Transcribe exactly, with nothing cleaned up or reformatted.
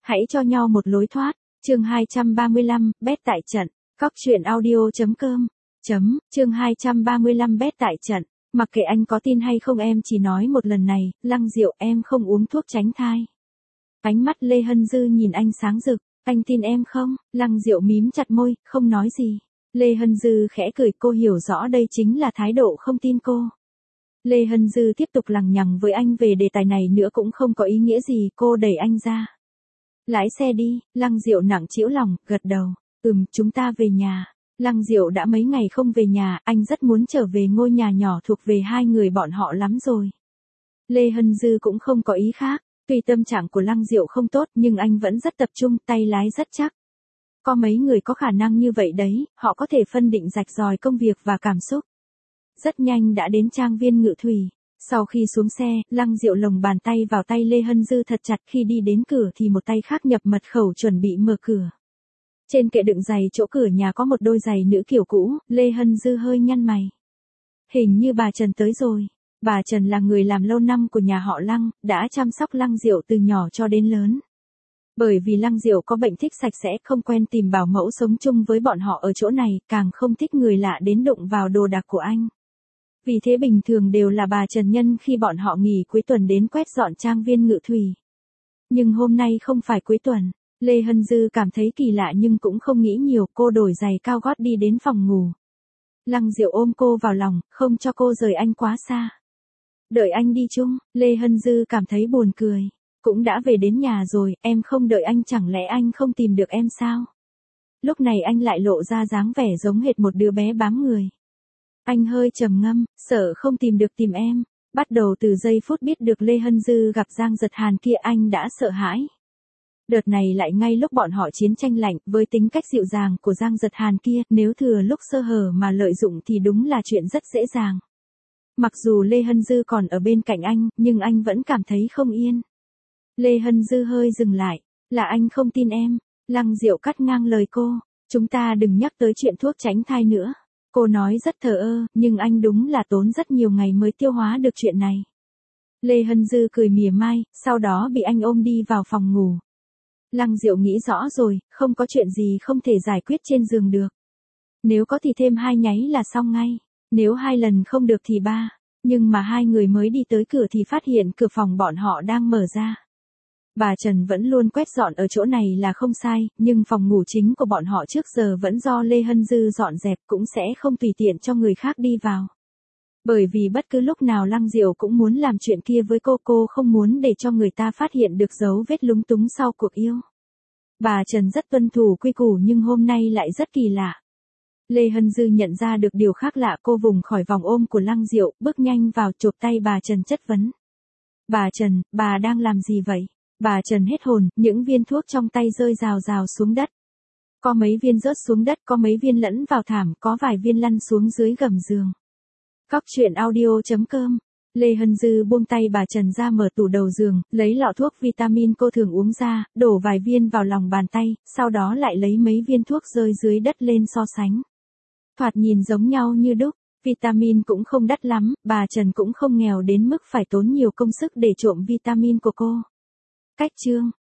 Hãy cho nhau một lối thoát. Chương hai trăm ba mươi lăm, bet tại trận. Cóc truyện audio chấm com. Chấm, chương hai trăm ba mươi lăm bet tại trận. Mặc kệ anh có tin hay không em chỉ nói một lần này, Lăng Diệu em không uống thuốc tránh thai. Ánh mắt Lê Hân Dư nhìn anh sáng rực, anh tin em không? Lăng Diệu mím chặt môi, không nói gì. Lê Hân Dư khẽ cười, cô hiểu rõ đây chính là thái độ không tin cô. Lê Hân Dư tiếp tục lằng nhằng với anh về đề tài này nữa cũng không có ý nghĩa gì, cô đẩy anh ra. Lái xe đi. Lăng Diệu nặng trĩu lòng, gật đầu. Ừm, chúng ta về nhà. Lăng Diệu đã mấy ngày không về nhà, anh rất muốn trở về ngôi nhà nhỏ thuộc về hai người bọn họ lắm rồi. Lê Hân Dư cũng không có ý khác, tuy tâm trạng của Lăng Diệu không tốt nhưng anh vẫn rất tập trung, tay lái rất chắc. Có mấy người có khả năng như vậy đấy, họ có thể phân định rạch ròi công việc và cảm xúc. Rất nhanh đã đến trang viên Ngự Thủy. Sau khi xuống xe, Lăng Diệu lồng bàn tay vào tay Lê Hân Dư thật chặt, khi đi đến cửa thì một tay khác nhập mật khẩu chuẩn bị mở cửa. Trên kệ đựng giày chỗ cửa nhà có một đôi giày nữ kiểu cũ, Lê Hân Dư hơi nhăn mày. Hình như bà Trần tới rồi. Bà Trần là người làm lâu năm của nhà họ Lăng, đã chăm sóc Lăng Diệu từ nhỏ cho đến lớn. Bởi vì Lăng Diệu có bệnh thích sạch sẽ, không quen tìm bảo mẫu sống chung với bọn họ ở chỗ này, càng không thích người lạ đến đụng vào đồ đạc của anh. Vì thế bình thường đều là bà Trần nhân khi bọn họ nghỉ cuối tuần đến quét dọn trang viên Ngự Thủy. Nhưng hôm nay không phải cuối tuần, Lê Hân Dư cảm thấy kỳ lạ nhưng cũng không nghĩ nhiều, cô đổi giày cao gót đi đến phòng ngủ. Lăng Diệu ôm cô vào lòng, không cho cô rời anh quá xa. Đợi anh đi chung. Lê Hân Dư cảm thấy buồn cười. Cũng đã về đến nhà rồi, em không đợi anh chẳng lẽ anh không tìm được em sao? Lúc này anh lại lộ ra dáng vẻ giống hệt một đứa bé bám người. Anh hơi trầm ngâm, sợ không tìm được tìm em. Bắt đầu từ giây phút biết được Lê Hân Dư gặp Giang Giật Hàn kia anh đã sợ hãi. Đợt này lại ngay lúc bọn họ chiến tranh lạnh, với tính cách dịu dàng của Giang Giật Hàn kia, nếu thừa lúc sơ hở mà lợi dụng thì đúng là chuyện rất dễ dàng. Mặc dù Lê Hân Dư còn ở bên cạnh anh, nhưng anh vẫn cảm thấy không yên. Lê Hân Dư hơi dừng lại, là anh không tin em. Lăng Diệu cắt ngang lời cô, chúng ta đừng nhắc tới chuyện thuốc tránh thai nữa. Cô nói rất thờ ơ, nhưng anh đúng là tốn rất nhiều ngày mới tiêu hóa được chuyện này. Lê Hân Dư cười mỉa mai, sau đó bị anh ôm đi vào phòng ngủ. Lăng Diệu nghĩ rõ rồi, không có chuyện gì không thể giải quyết trên giường được. Nếu có thì thêm hai nháy là xong ngay, nếu hai lần không được thì ba. Nhưng mà hai người mới đi tới cửa thì phát hiện cửa phòng bọn họ đang mở ra. Bà Trần vẫn luôn quét dọn ở chỗ này là không sai, nhưng phòng ngủ chính của bọn họ trước giờ vẫn do Lê Hân Dư dọn dẹp, cũng sẽ không tùy tiện cho người khác đi vào. Bởi vì bất cứ lúc nào Lăng Diệu cũng muốn làm chuyện kia với cô, cô không muốn để cho người ta phát hiện được dấu vết lúng túng sau cuộc yêu. Bà Trần rất tuân thủ quy củ nhưng hôm nay lại rất kỳ lạ. Lê Hân Dư nhận ra được điều khác lạ, cô vùng khỏi vòng ôm của Lăng Diệu, bước nhanh vào chộp tay bà Trần chất vấn. Bà Trần, bà đang làm gì vậy? Bà Trần hết hồn, những viên thuốc trong tay rơi rào rào xuống đất. Có mấy viên rớt xuống đất, có mấy viên lẫn vào thảm, có vài viên lăn xuống dưới gầm giường. Cóc truyện audio chấm com. Lê Hân Dư buông tay bà Trần ra, mở tủ đầu giường, lấy lọ thuốc vitamin cô thường uống ra, đổ vài viên vào lòng bàn tay, sau đó lại lấy mấy viên thuốc rơi dưới đất lên so sánh. Thoạt nhìn giống nhau như đúc, vitamin cũng không đắt lắm, bà Trần cũng không nghèo đến mức phải tốn nhiều công sức để trộm vitamin của cô. Cách chương.